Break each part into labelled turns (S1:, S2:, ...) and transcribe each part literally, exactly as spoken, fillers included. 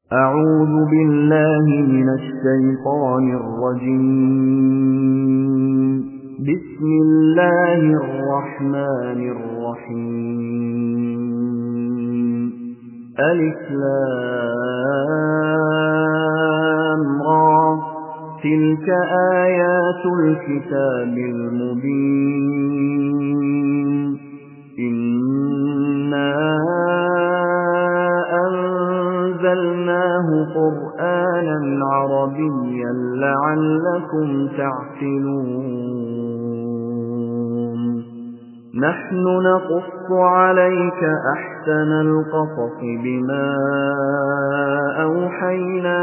S1: أعوذ بالله من الشيطان الرجيم. بسم الله الرحمن الرحيم. ألف لام را تلك آيات الكتاب المبين. إنا أنزلناه قرآنا عربيا لعلكم تعقلون. نحن نقص عليك أحسن القصص بما أوحينا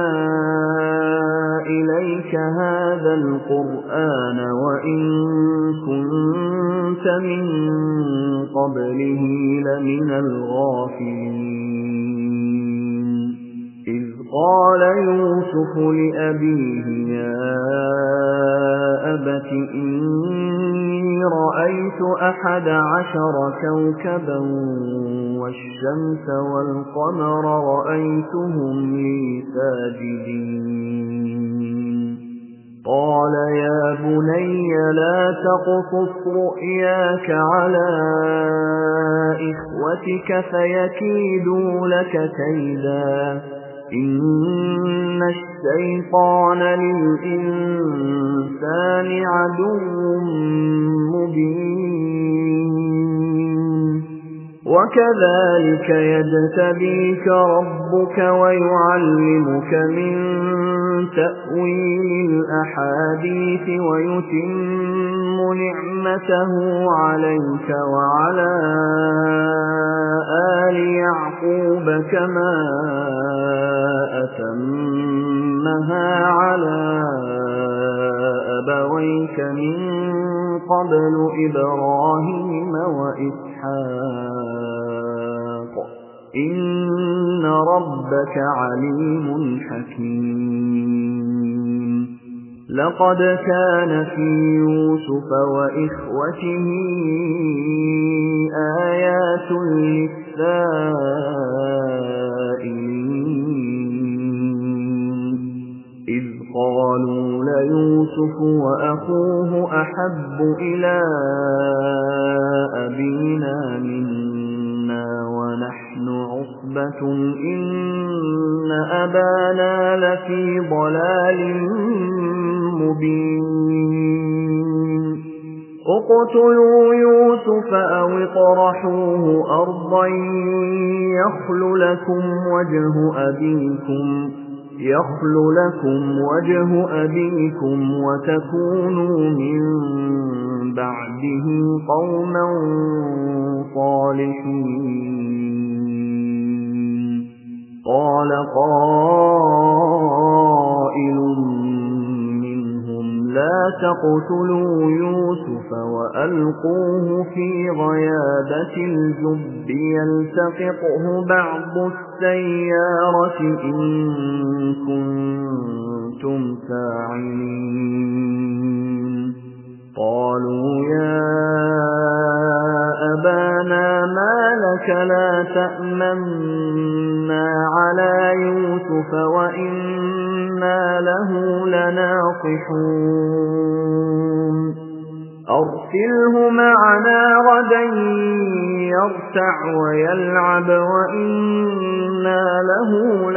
S1: إليك هذا القرآن وإن كنت من قبله لمن الغافلين. إذ قال يوسف لأبيه يا أبت إني رأيت أحد عشر كوكبا والشمس والقمر رأيتهم لي ساجدين. قال يا بني لا تقصص رؤياك على إخوتك فيكيدوا لك كيدا إن الشيطان للإنسان عدو مبين. وكذلك يجتبيك ربك ويعلمك من تأويل الأحاديث ويتم نعمته عليك وعلى آل يعقوب كما أتمها على أبويك من قبل إبراهيم وإسحاق إن ربك عليم حكيم. لقد كان في يوسف وإخوته آيات للسائلين إذ قالوا ليوسف وأخوه أحب إلى أبينا منا ونحن عصبة إن أبانا لفي ضلال مبين. اقتلوا يوسف أو اطرحوه أرضا يخل لكم وجه أبيكم يخل لكم وجه أبيكم وتكونوا من بعده قوما صالحين. قال قائل منهم لا تقتلوا يوسف وألقوه في غيابة الجب يلتقطه بعض السيارة إن كنتم فاعلين. قالوا يا أبانا ما لك لا تأمنا على يوسف وإنا له لناصحون. أرسله معنا غدا يرتع ويلعب وإنا له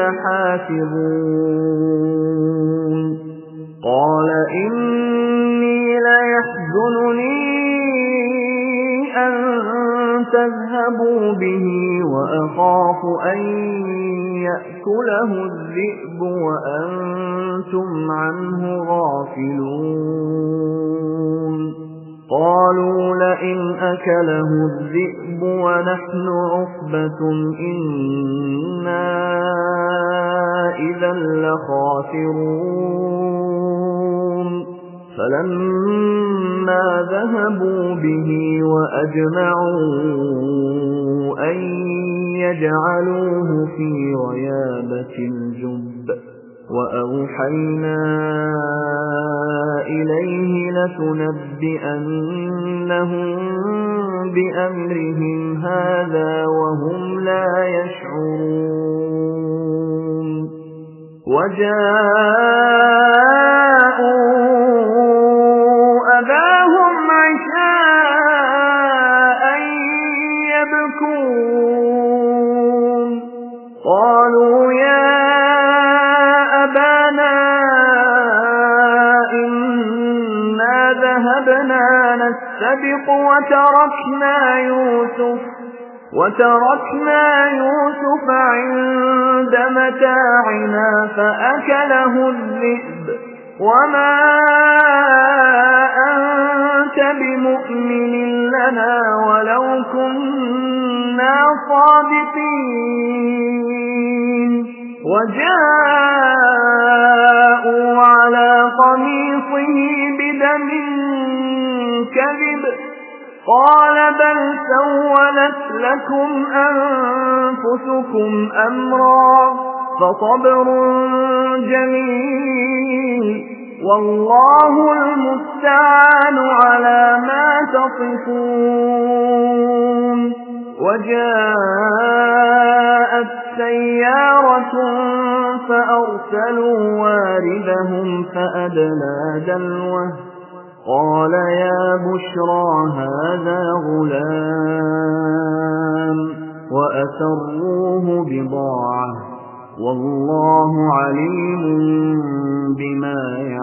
S1: لحافظون. قال إني ليحزنني أن تذهبوا به وأخاف أن يأكله الذئب وأنتم عنه غافلون. قالوا لئن أكله الذئب ونحن عصبة إنا إذا لخاسرون. فلما ذهبوا به وأجمعوا أن يجعلوه في غيابة الجب وأوحينا إليه لتنبئنهم بأمرهم هذا وهم لا يشعرون وجاءوا أباهم عشاء يبكون قالوا يا أبانا إنا ذهبنا نستبق وتركنا يوسف وتركنا يوسف عند متاعنا فأكله الذئب وما أنت بمؤمن لنا ولو كنا صادقين وجاءوا على قميصه بدم كذب قال بل سولت لكم أنفسكم أمرا فصبر جميل والله المستعان على ما تصفون وجاءت سيارة فأرسلوا واردهم فأدلى دلوه قال يا بشرى هذا غلام وأسروه بضاعة والله عليم بما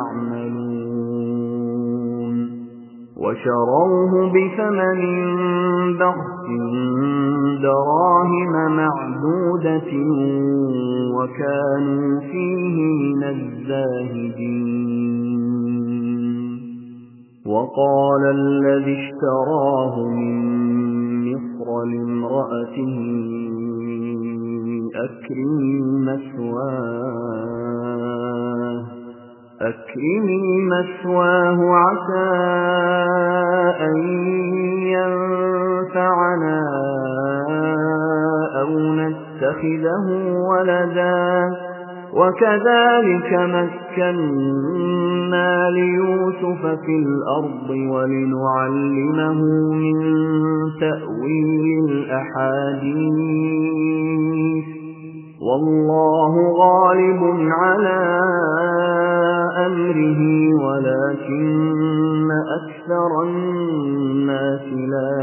S1: يعملون وشروه بثمن بخس دراهم معدودة وكانوا فيه من الزاهدين وقال الذي اشتراه من مصر لامرأته أكرمي مثواه أكرمي مثواه عسى أن ينفعنا أو نتخذه ولدا وكذلك مكنا ليوسف في الأرض ولنعلمه من تأويل الأحاديث والله غالب على أمره ولكن أكثر الناس لا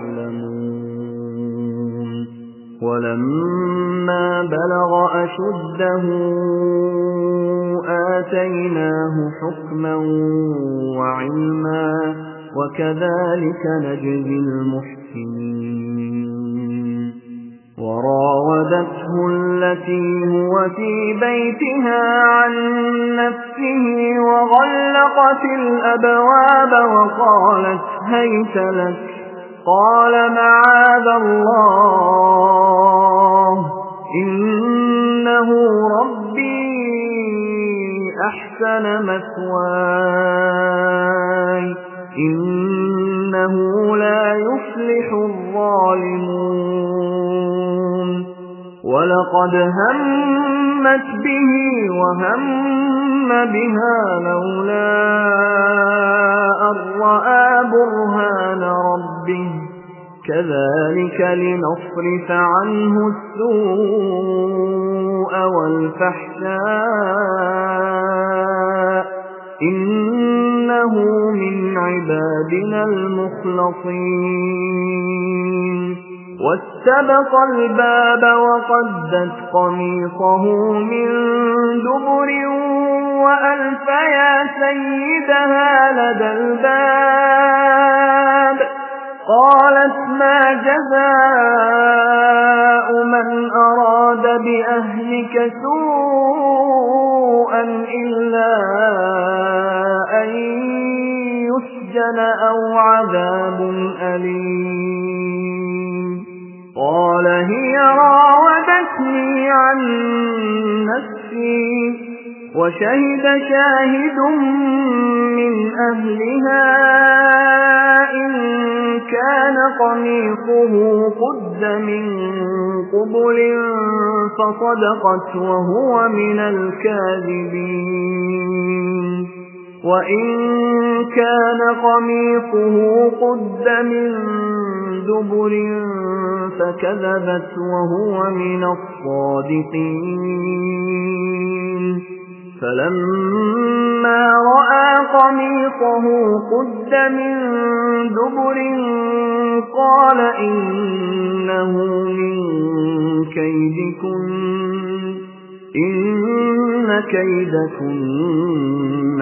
S1: يعلمون ولما بلغ أشده آتيناه حكما وعلما وكذلك نجزي المحسنين وراودته التي هو في بيتها عن نفسه وغلقت الأبواب وقالت هيت لك قال معاذ الله إنه ربي أحسن مثواي إنه لا يفلح الظالمون ولقد همت به وهم بها لولا أن رأى برهان ربه كذلك لنصرف عنه السوء والفحشاء إنه من عبادنا المخلصين واستبق الباب وقدت قميصه من دبر وألف يا سيدها لدى الباب قالت ما جزاء من أراد بأهلك سوءا إلا أن يسجن أو عذاب أليم قال هي راودتني عن نفسي وشهد شاهد من أهلها إن كان قميصه قد من قبل فصدقت وهو من الكاذبين وإن كان قميصه قد من دبر فكذبت وهو من الصادقين فلما رأى قميصه قد من دبر قال إنه من كيدكن إن كيدكن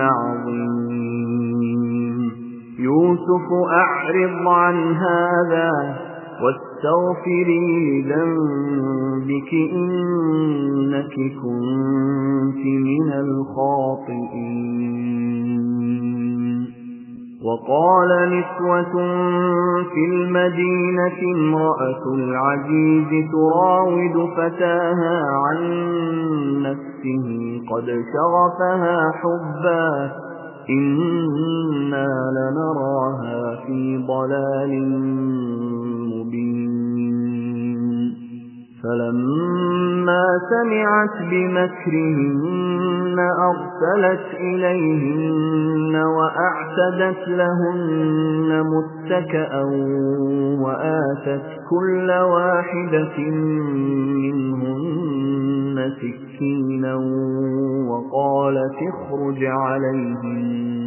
S1: عظيم يوسف أعرض عن هذا واستغفري لذنبك إنك كنت من الخاطئين وقال نسوة في المدينة امرأة العزيز تراود فتاها عن نفسه قد شغفها حبا إنا لنراها في ضلال مبين فلما سمعت بمكرهن أرسلت إليهن وأعتدت لهن متكئا وآتت كل واحدة منهن سكينا وقالت اخرج عليهم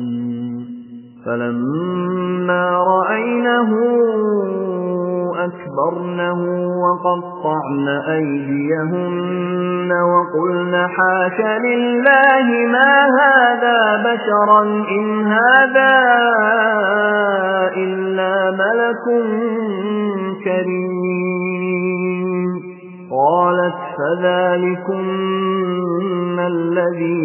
S1: فلما رأينه أكبرنه وقطعن أيديهن وقلن حاش لله ما هذا بشرا إن هذا إلا ملك كريم قالت فذلكن الذي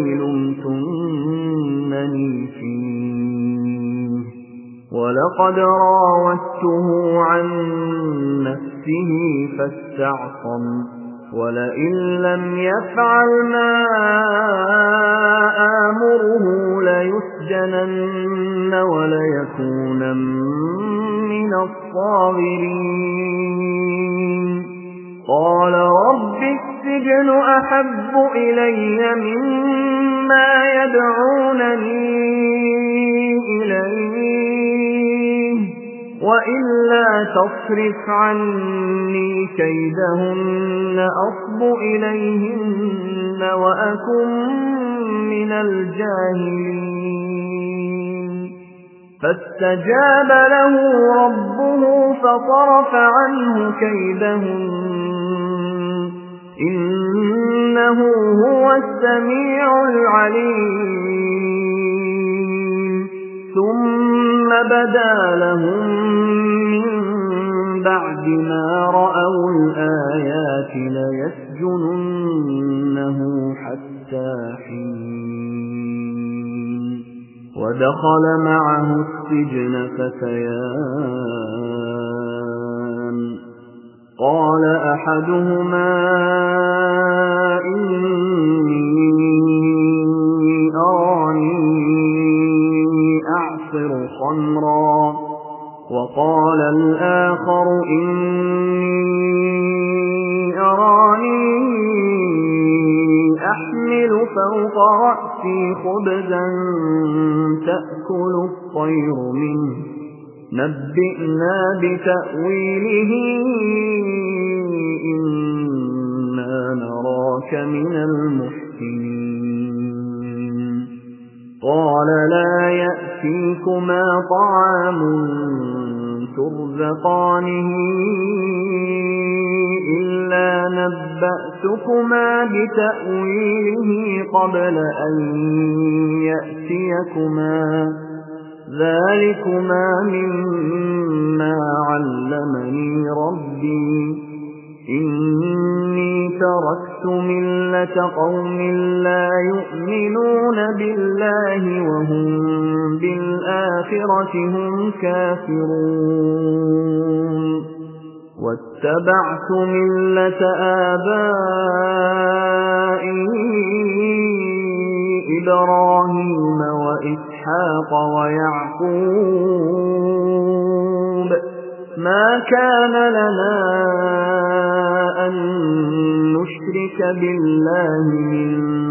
S1: لمتنني فيه ولقد راودته عن نفسه فاستعصم ولئن لم يفعل ما آمره ليسجنن وليكونن من الصاغرين قال رب السجن أحب إلي مما يدعونني إليه وإلا تصرف عني كيدهن أصب إليهن وأكن من الجاهلين فاستجاب له ربه فصرف عنه كيدهن إنه هو السميع العليم ثم بدا لهم من بعد ما رأوا الآيات ليسجننه حتى حين ودخل معه السجن فتيان قال أحدهما إني أراني أعصر خمرا وقال الآخر إني أراني أحمل فوق رأسي خبزا تأكل الطير منه نبئنا بتأويله إنا نراك من المحسنين قال لا يأتيكما طعام ترزقانه إلا نبأتكما بتأويله قبل أن يأتيكما ذلكما مما علمني ربي إني تركت ملة قوم لا يؤمنون بالله وهم بالآخرة هم كافرون واتبعت ملة آبائي إبراهيم وإسحاق ويعقوب ما كان لنا أن نشرك بالله من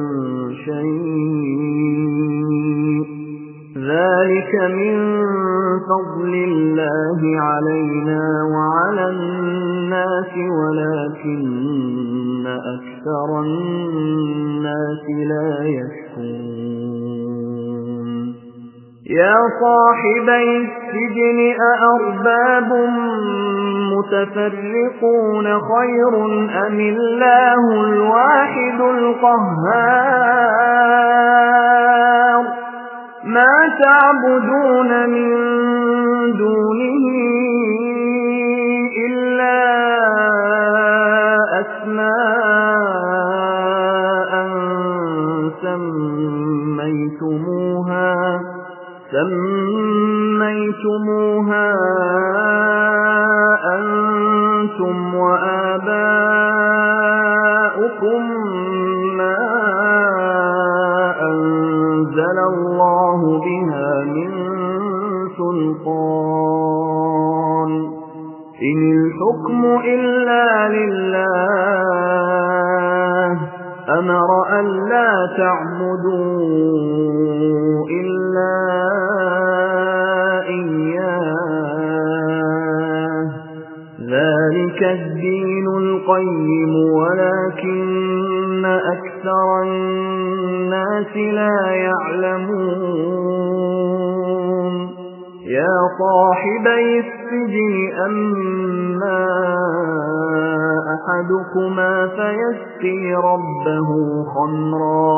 S1: شيء ذلك من فضل الله علينا وعلى الناس ولكن أكثر الناس الناس لا يشكرون يا صاحبي السجن أأرباب متفرقون خير أم الله الواحد القهار ما تعبدون من دونه إلا أسماء سميتموها سميتموها أنتم وآباؤكم ما أنزل الله بها من سلطان إن الحكم إلا لله أمر أن لا تعبدوا إلا إياه ذلك الدين القيم ولكن أكثر الناس لا يعلمون يا صاحبي السجن أما أحدكما فيسقي ربه خمرا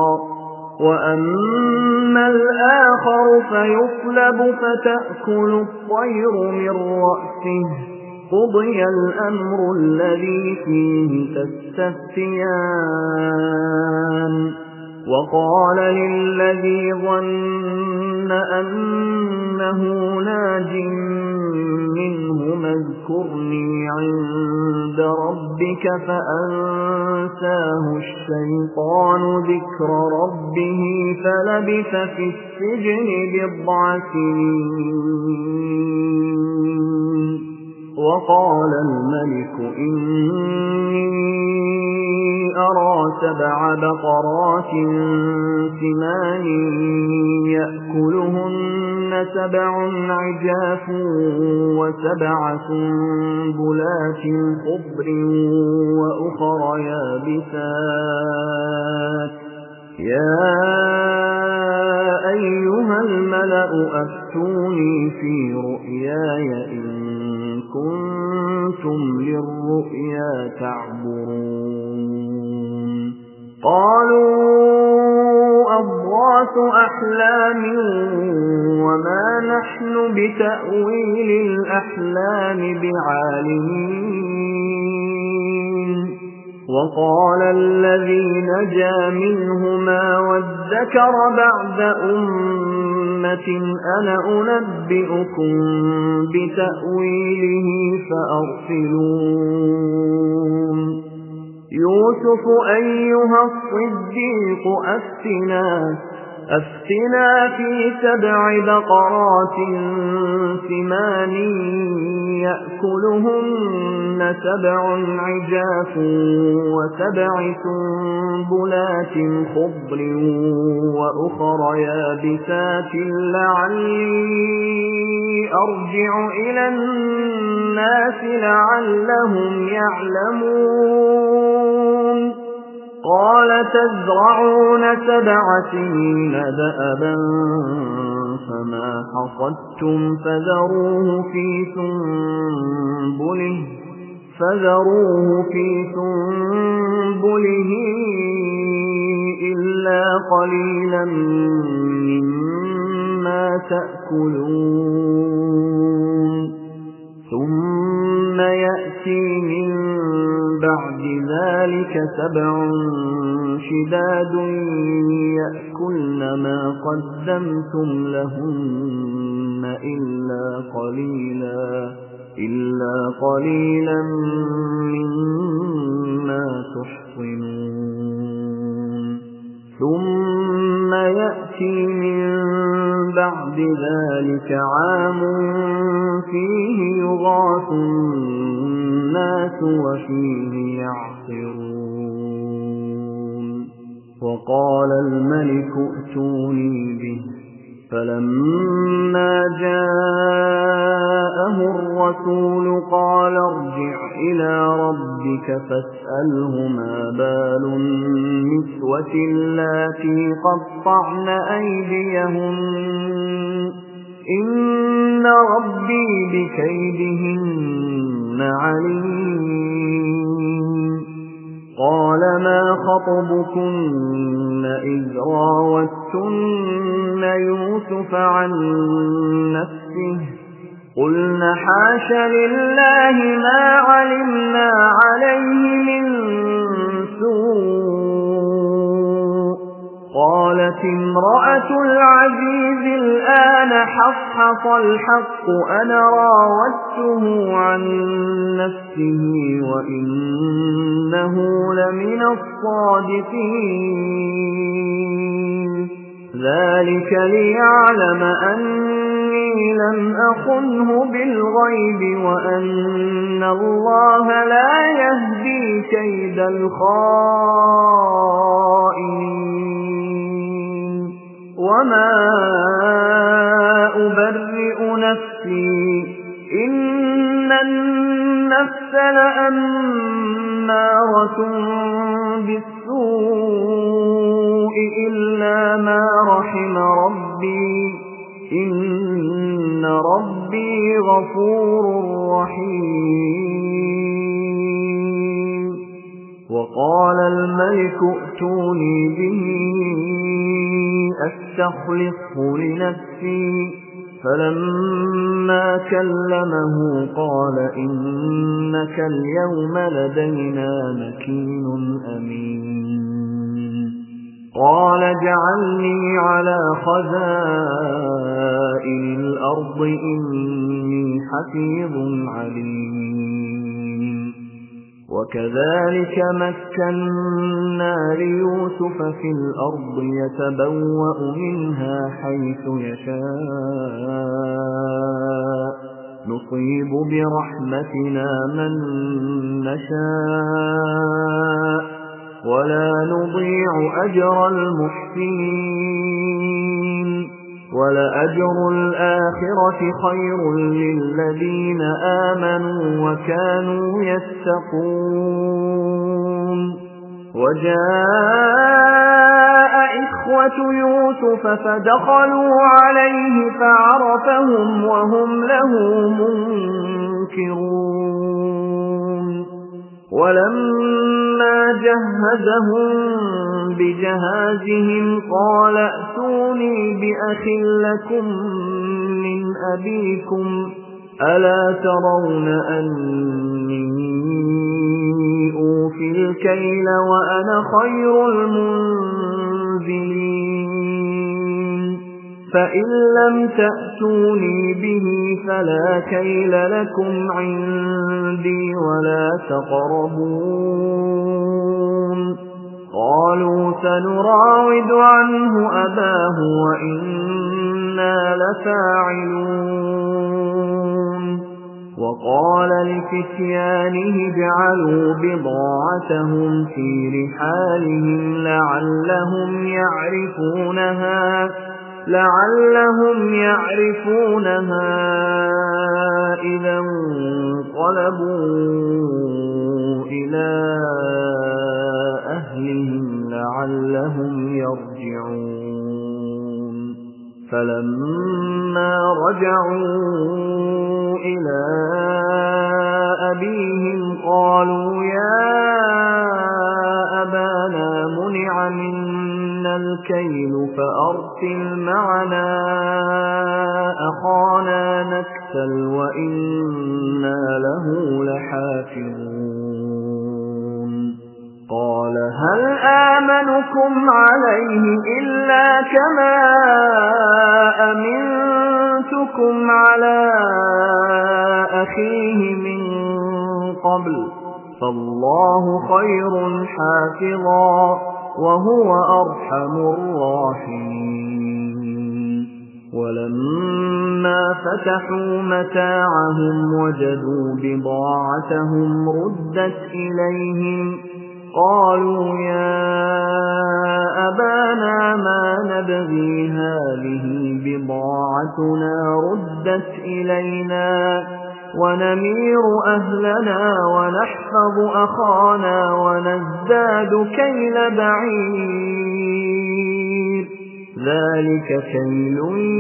S1: وأما الآخر فيصلب فتأكل الطير من رأسه قضي الأمر الذي فيه تستفتيان وقال للذي ظن أنه ناج منه اذكرني عند ربك فأنساه الشيطان ذكر ربه فلبث في السجن بضع سنين وقال الملك إني أرى سبع بقرات سمان يأكلهن سبع عجاف وسبع سنبلات خضر وأخر يابسات يا أيها الملأ أفتوني في رؤياي إن كنتم للرؤيا تعبرون قالوا أضغاث أحلام وما نحن بتأويل الأحلام بعالمين وقال الذي نجا منهما وادكر بعد أمة أنا أنبئكم بتأويله فأرسلون يوسف أيها الصديق أفتنا أفتنا في سبع بقرات ثمان يأكلهن سبع عجاف وسبع سنبلات خضر وأخر يابسات لعلي أرجع إلى الناس لعلهم يعلمون قال تزرعون سبع سنين دأبا فما حصدتم فذروه في سنبله فذروه في سنبله إلا قليلا مما تأكلون ثم يأتي من بعد ذلك سبع شداد يأكلن ما قدمتم لهن إلا قليلا إلا قليلا مما تحصنون ثم يأتي من بعد ذلك عام فيه يغاث الناس وفيه يعصرون وقال الملك ائتوني به فَلَمَّا جَاءَهُ الرَّسُولُ قَالَ ارْجِعْ إِلَى رَبِّكَ فَاسْأَلْهُ مَا بَالُ النِّسْوَةِ اللَّاتِي قَطَّعْنَ أَيْدِيَهُنَّ إِنَّ رَبِّي بِكَيْدِهِنَّ عَلِيمٌ قَالَ مَا خَطْبُكُنَّ إِذْ رَاوَدتُّنَّ يُوسُفَ عَن نَّفْسِهِ قُلْنَ حَاشَ لِلَّهِ مَا عَلِمْنَا عَلَيْهِ مِن سُوءٍ قَالَتِ امْرَأَتُ الْعَزِيزِ الْآنَ حَصْحَصَ الْحَقُّ أَنَا رَاوَدتُّهُ عَن نَّفْسِهِ وَإِنَّهُ لَمِنَ الصَّادِقِينَ ذَلِكَ لِيَعْلَمَ أَنِّي لَمْ أَخُنْهُ بِالْغَيْبِ وَأَنَّ اللَّهَ لَا يَهْدِي كَيْدَ الْخَائِنِينَ وَمَا أُبَرِّئُ نَفْسِي إِنَّ النَّفْسَ لَأَمَّارَةٌ بِالسُّوءِ إِلَّا مَا رَحِمَ رَبِّي إِنَّ رَبِّي غَفُورٌ رَّحِيمٌ وَقَالَ الْمَلِكُ ائْتُونِي بِهِ أَسْتَخْلِصْهُ لِنَفْسِي فَلَمَّا كَلَّمَهُ قَالَ إِنَّكَ الْيَوْمَ لَدَيْنَا مَكِينٌ أَمِينٌ قَالَ اجْعَلْنِي عَلَى خَزَائِنِ الْأَرْضِ إِنِّي حَفِيظٌ عَلِيمٌ وَكَذَلِكَ مَكَّنَّا لِيُوسُفَ فِي الْأَرْضِ يَتَبَوَّأُ مِنْهَا حَيْثُ يَشَاءُ نُصِيبُ بِرَحْمَتِنَا مَن نَّشَاءُ وَلَا نُضِيعُ أَجْرَ الْمُحْسِنِينَ وَلَأَجْرُ الْآخِرَةِ خَيْرٌ لِّلَّذِينَ آمَنُوا وَكَانُوا يَتَّقُونَ وَجَاءَ إِخْوَةُ يُوسُفَ فَدَخَلُوا عَلَيْهِ فَعَرَفَهُمْ وَهُمْ لَهُ مُنكِرُونَ وَلَمَّا جَهَّزَهُم بِجَهَازِهِمْ قَالَ ائْتُونِي بِأَخٍ لَّكُم مِّنْ أَبِيكُمْ أَلَا تَرَوْنَ أَنِّي أُوفِي الْكَيْلَ وَأَنَا خَيْرُ الْمُنزِلِينَ فَإِن لَّمْ تَأْتُونِي بِهِ فَلَا كَيْلَ لَكُمْ عِندِي وَلَا تَقْرَبُونِ قَالُوا سَنُرَاوِدُ عَنْهُ أَبَاهُ وَإِنَّا لَفَاعِلُونَ وَقَالَ لِفِتْيَانِهِ اجْعَلُوا بِضَاعَتَهُمْ فِي رِحَالِهِمْ لَعَلَّهُمْ يَعْرِفُونَهَا لَعَلَّهُمْ يَعْرِفُونَهَا إِذَا انقَلَبُوا إِلَى أَهْلِهِمْ لَعَلَّهُمْ يَرْجِعُونَ فَلَمَّا رَجَعُوا إِلَى أَبِيهِمْ قَالُوا يَا أَبَانَا مُنِعَ مِنَّا الْكَيْلُ فَأَرْسِلْ مَعَنَا أَخَانَا نَكْتَلْ وَإِنَّا لَهُ لَحَافِظُونَ قَالَ هَلْ آمَنُكُمْ عَلَيْهِ إِلَّا كَمَا أَمِنتُكُمْ عَلَى أَخِيهِ مِنْ قَبْلُ فَاللَّهُ خَيْرٌ حَافِظًا وَهُوَ أَرْحَمُ الرَّاحِمِينَ وَلَمَّا فَتَحُوا مَتَاعَهُمْ وَجَدُوا بِضَاعَتَهُمْ رُدَّتْ إِلَيْهِمْ قَالُوا يَا أَبَانَا مَا نَبْغِي هَٰذِهِ بضاعتنا ردت إلينا ونمير أهلنا ونحفظ أخانا ونزداد كيل بعير ذلك كيل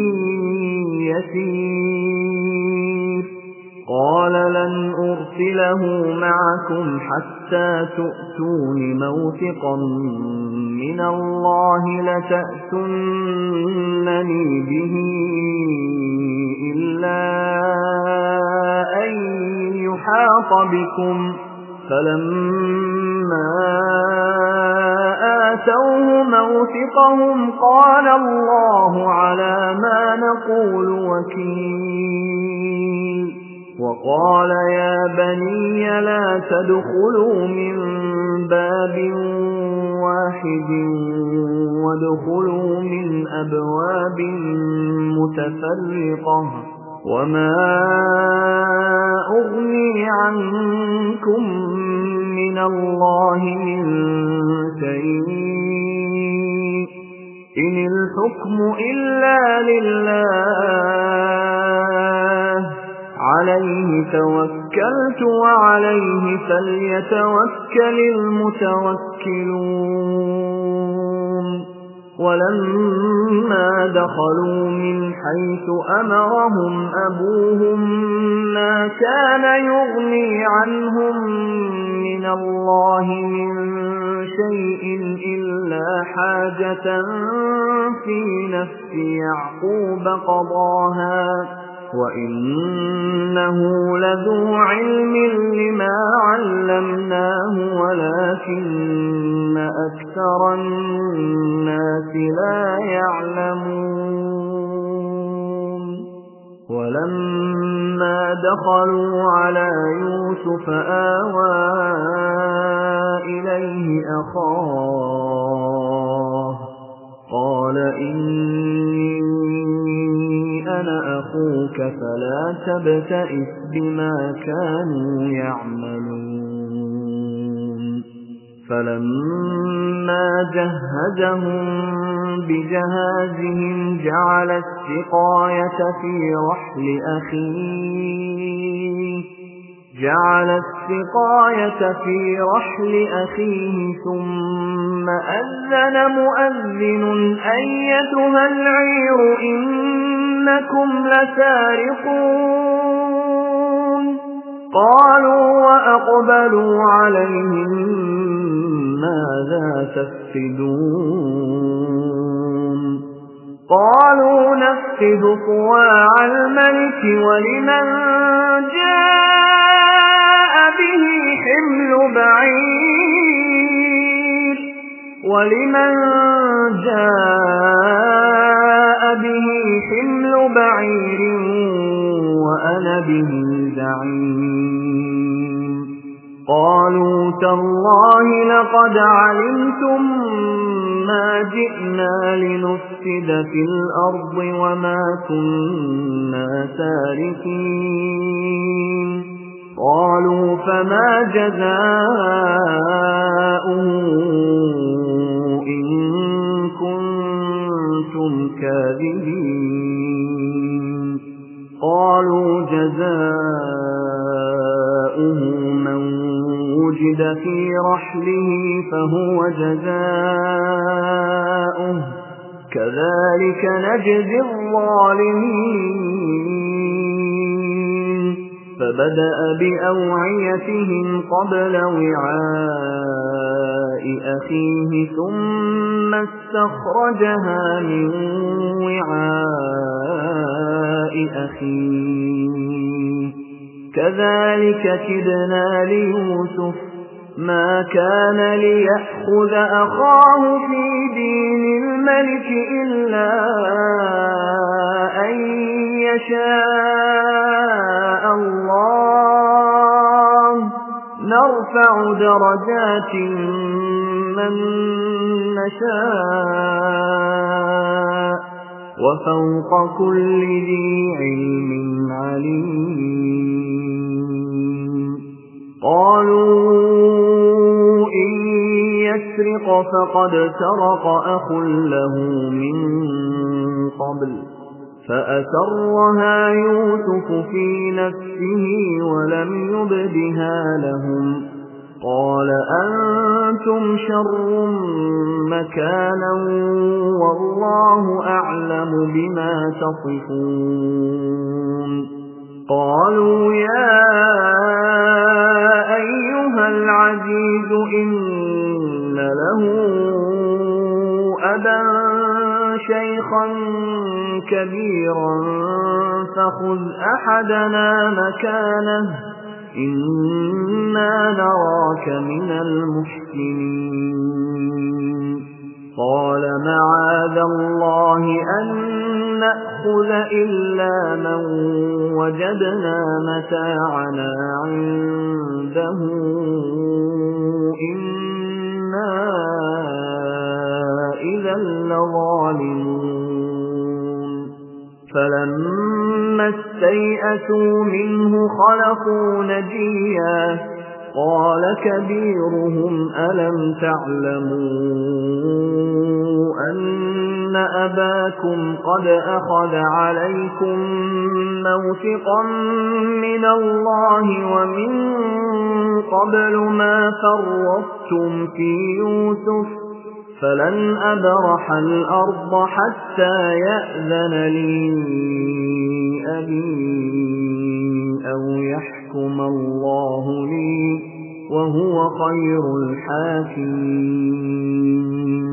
S1: يسير قال لن أرسله معكم حتى تؤتون موثقا من الله لتأتونني به إلا أن يحاط بكم فلما آتوه موثقهم قال الله على ما نقول وكيل وقال يا بني لا تدخلوا من باب واحد وادخلوا من أبواب متفرقة وما أغني عنكم من الله من شيء إن الحكم إلا لله عليه توكلت وعليه فليتوكل المتوكلون ولما دخلوا من حيث أمرهم أبوهم ما كان يغني عنهم من الله من شيء إلا حاجة في نفس يعقوب قضاها وإنه لذو علم لما علمناه ولكن أكثر الناس لا يعلمون ولما دخلوا على يوسف آوى إليه أخاه قال إني أنا أخوك فلا تبتئس بما كانوا يعملون فلما جهزهم بجهازهم جعل السقاية في رحل أخيه جعل السقاية في رحل أخيه ثم أذن مؤذن أيتها العير إنكم لسارقون قالوا وأقبلوا عليهم ماذا تفقدون قالوا نفقد صواع الملك ولمن جاء به حمل بعير ولمن جاء به حمل بعير وأنا به زعيم قالوا تالله لقد علمتم ما جئنا لنفسد في الأرض وما كنا سارقين قالوا فما جزاؤه إن كنتم كاذبين قالوا جزاؤه من وجد في رحله فهو جزاؤه كذلك نجزي الظالمين فبدأ بأوعيتهم قبل وعاء أخيه ثم استخرجها من وعاء أخيه كذلك كدنا ليوسف ما كان ليأخذ أخاه في دين الملك إلا أن يشاء الله نرفع درجات من نشاء وفوق كل ذي علم عليم قالوا إن يسرق فقد سرق أخ له من قبل فأسرها يوسف في نفسه ولم يبدها لهم قال أنتم شر مكانا والله أعلم بما تصفون قالوا يا أيها العزيز إن له أبا شيخا كبيرا فخذ أحدنا مكانه إنا نراك من المحسنين قال معاذ الله أن نأخذ إلا من وجدنا متاعنا عنده إنا إذا لظالمون فلما استيئسوا منه خلقوا نجيا قال كبيرهم ألم تعلموا أن أباكم قد أخذ عليكم موثقا من الله ومن قبل ما فرطتم في يوسف فلن أبرح الأرض حتى يأذن لي أبي أو يحكم الله لي وهو خير الحاكمين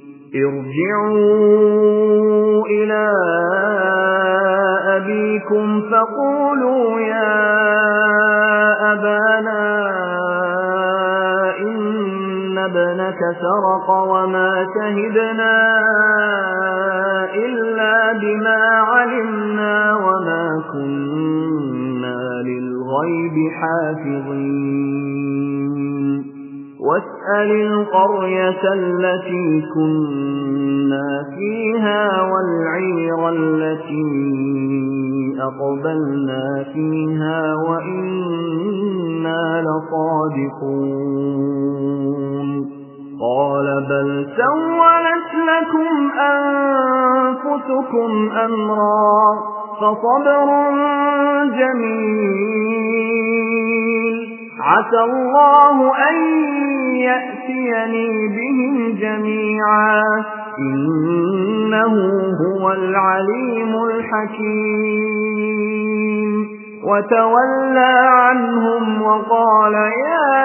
S1: ارجعوا إلى أبيكم فقولوا يا أبانا إن ابنك سرق وما شهدنا إلا بما علمنا وما كنا للغيب حافظين واسأل القرية التي كنا فيها والعير التي أقبلنا فيها وإنا لصادقون قال بل سولت لكم أنفسكم أمرا فصبر جميل عسى الله أن يأتيني بهم جميعا إنه هو العليم الحكيم وتولى عنهم وقال يا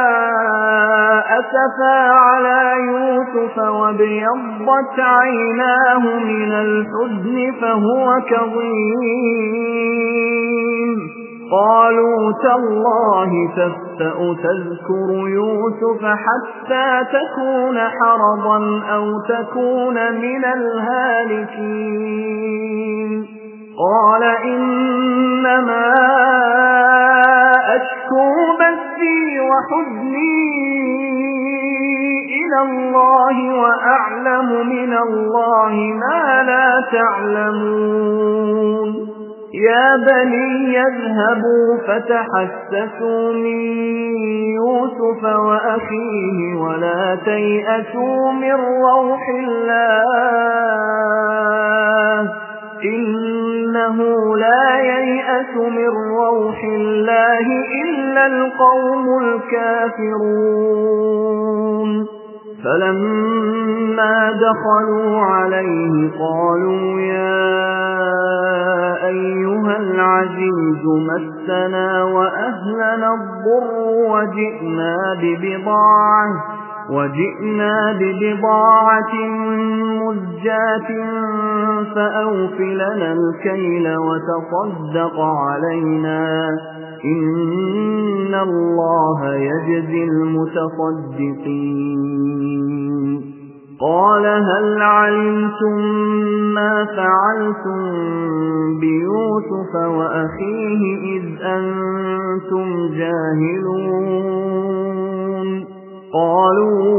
S1: أسفا على يوسف وابيضت عيناه من الحزن فهو كظيم قالوا تالله تفتأ تذكر يوسف حتى تكون حرضا أو تكون من الهالكين قال إنما أشكو بثي وحزني إلى الله وأعلم من الله ما لا تعلمون يا بني يذهبوا فتحسسوا من يوسف وأخيه ولا تيأسوا من روح الله إنه لا ييأس من روح الله إلا القوم الكافرون فلما دخلوا عليه قالوا يا أيها العزيز مسنا وأهلنا الضر وجئنا ببضاعة وجئنا ببضاعة مزجاة فأوف لنا الكيل وتصدق علينا إن الله يجزي المتصدقين قال هل علمتم ما فعلتم بيوسف وأخيه إذ أنتم جاهلون قالوا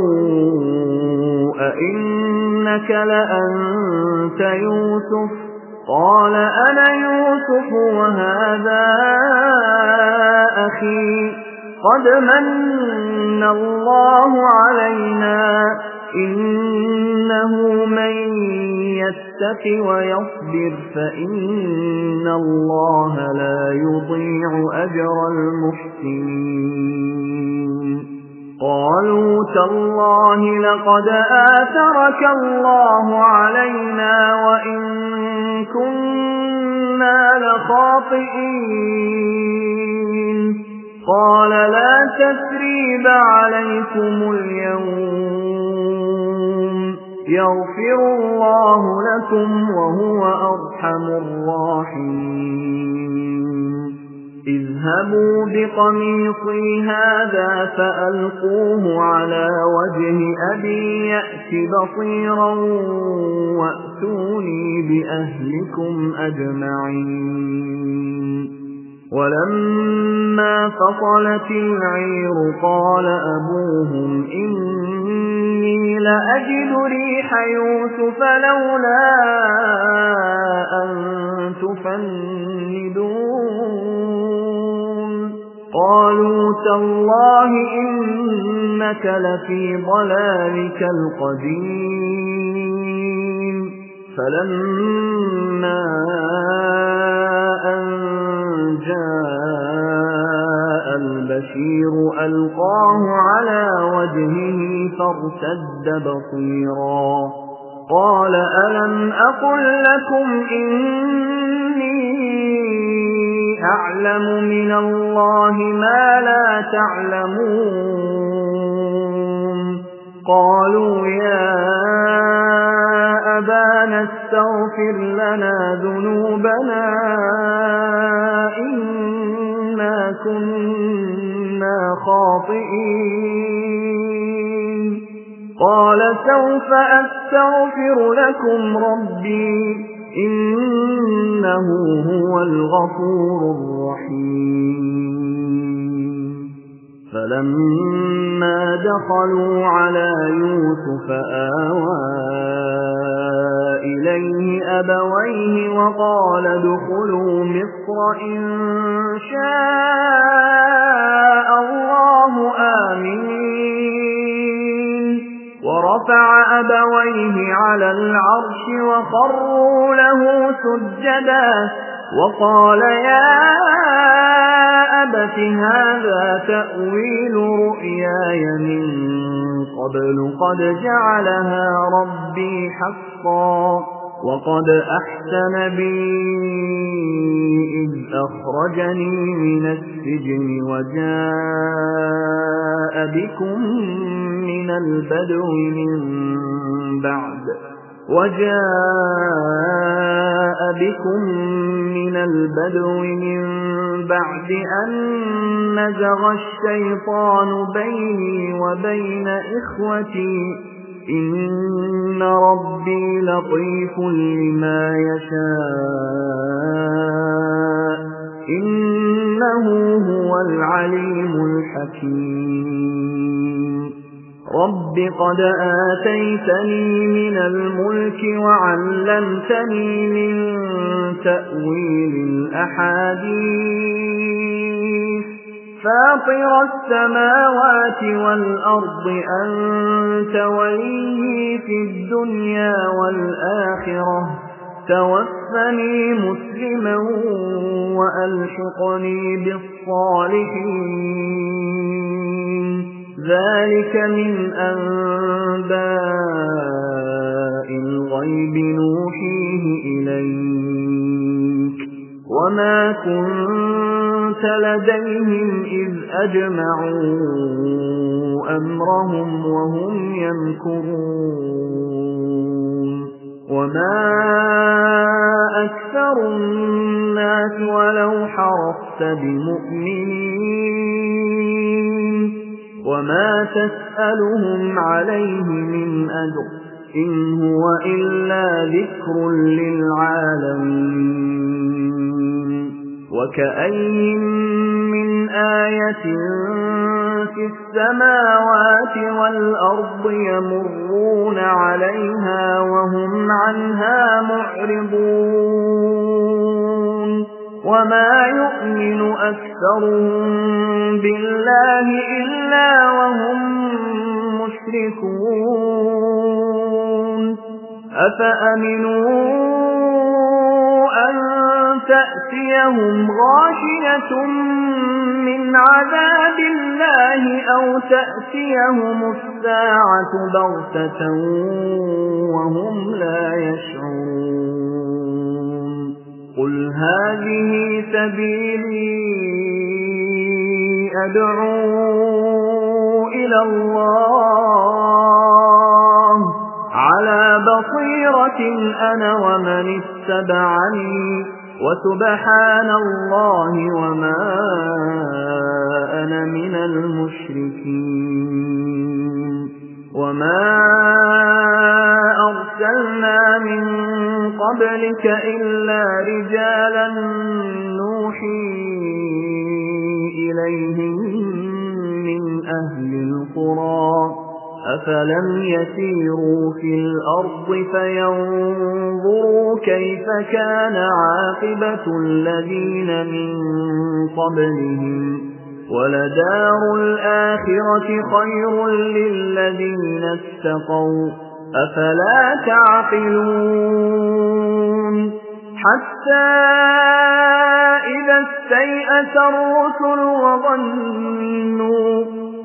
S1: أئنك لأنت يوسف قال أنا يوسف وهذا أخي قد من الله علينا إنه من يتق ويصبر فإن الله لا يضيع أجر المحسنين قالوا تالله لقد آثرك الله علينا وإن كنا لخاطئين قال لا تثريب عليكم اليوم يغفر الله لكم وهو أرحم الراحمين اذهبوا بقميصي هذا فألقوه على وجه أبي يأت بصيرا وأتوني بأهلكم أجمعين ولما فصلت العير قال أبوهم إني لأجد ريح يوسف لولا أن تفندون قالوا تالله إنك لفي ضلالك القديم فلما أن جاء البشير ألقاه على وجهه فارتد بصيرا قال ألم أقل لكم إني أعلم من الله ما لا تعلمون قالوا يا أبانا استغفر لنا ذنوبنا إنا كنا خاطئين قال سوف أستغفر لكم ربي إنه هو الغفور الرحيم فلما دخلوا على يوسف آوى إليه أبويه وقال ادخلوا مصر إن شاء الله آمين ورفع أبويه على العرش وخروا له سجدا وقال يا أبت هذا تأويل رؤياي من قبل قد جعلها ربي حقا وقد أحسن بي إذ أخرجني من السجن وجاء بكم من البدو من بعد وجاء بكم من البدو من بعد أن نزغ الشيطان بيني وبين إخوتي إن ربي لطيف لما يشاء إنه هو العليم الحكيم رب قد آتيتني من الملك وعلمتني من تأويل الأحاديث فاطر السماوات والأرض أنت ولي في الدنيا والآخرة توفني مسلما وألحقني بالصالحين ذلك من أنباء الغيب نوحيه إليك وما كنت لديهم إذ أجمعوا أمرهم وهم يمكرون وما أكثر الناس ولو حرصت بمؤمنين وما تسألهم عليه من أجر إن هو إلا ذكر للعالمين وكأين من آية في السماوات والأرض يمرون عليها وهم عنها معرضون وما يؤمن أكثرهم بالله إلا وهم مشركون أفأمنوا أن تأتيهم غاشية من عذاب الله أو تأتيهم الساعة بغتة وهم لا يشعرون قل هذه سبيلي أدعو إلى الله على بصيرة أنا ومن اتبعني وسبحان الله وما أنا من المشركين وما أرسلنا من قبلك إلا رجالا نوحي إليهم من أهل القرى أفلم يسيروا في الأرض فينظروا كيف كان عاقبة الذين من قبلهم ولدار الآخرة خير للذين اتقوا أفلا تعقلون حتى إذا استيأس الرسل وظنوا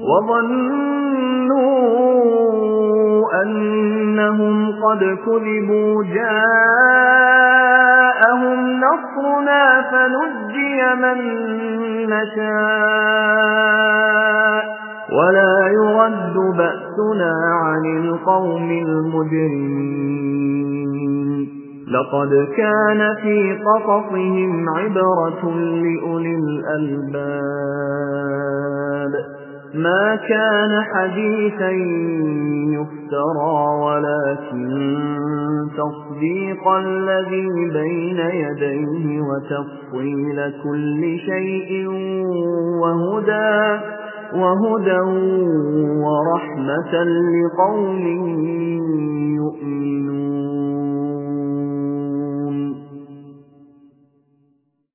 S1: وظنوا أنهم قد كذبوا جاءهم نصرنا فنجي من نشاء ولا يرد بأسنا عن القوم المجرمين لقد كان في قصصهم عبرة لأولي الألباب ما كان حديثا يفترى ولكن تصديق الذي بين يديه وتفصيل كل شيء وهدى وهدى ورحمة لقوم